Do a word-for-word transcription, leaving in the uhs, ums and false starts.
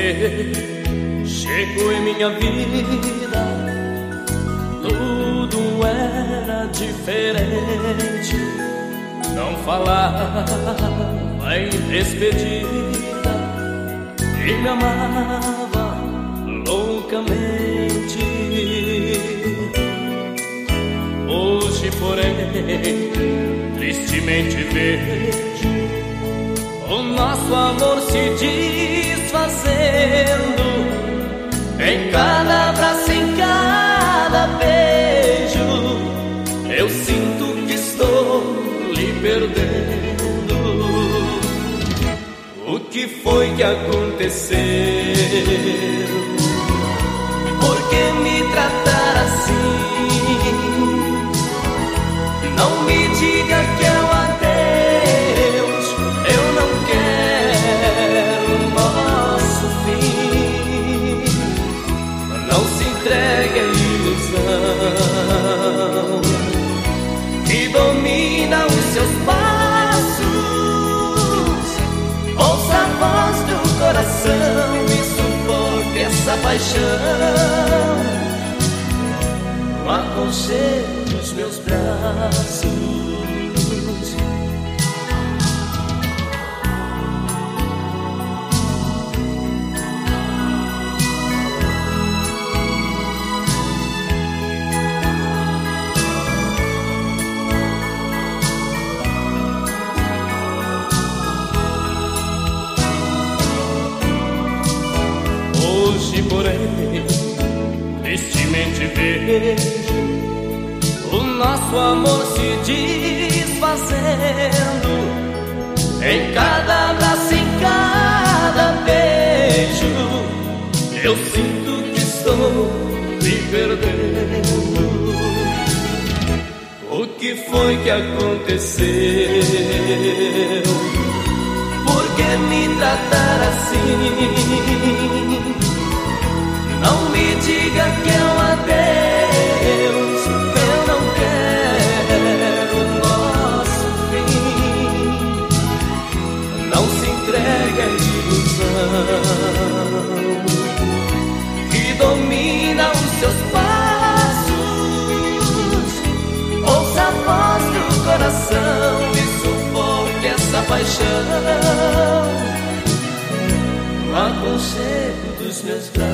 você chegou em minha vida, tudo era diferente. Não falava em despedida e me amava loucamente. Hoje, porém, tristemente vejo o nosso amor se desfazendo. Em cada abraço, em cada beijo, eu sinto que estou lhe perdendo. O que foi que aconteceu? Por que me tratar assim? Não me diga que é o adeus, eu não quero o nosso fim. Não se entregue à ilusão que domina os seus passos. Ouça a voz do coração e sufoque essa paixão no aconchego dos meus braços. Hoje, porém, tristemente vejo o nosso amor se desfazendo. Em cada abraço, em cada beijo, eu sinto que estou me perdendo. O que foi que aconteceu? Por que me tratar assim? Não me diga que é um adeus, eu não quero o nosso fim. Não se entregue à ilusão que domina os seus passos. Ouça a voz do coração e sufoque essa paixão no aconchego dos meus braços.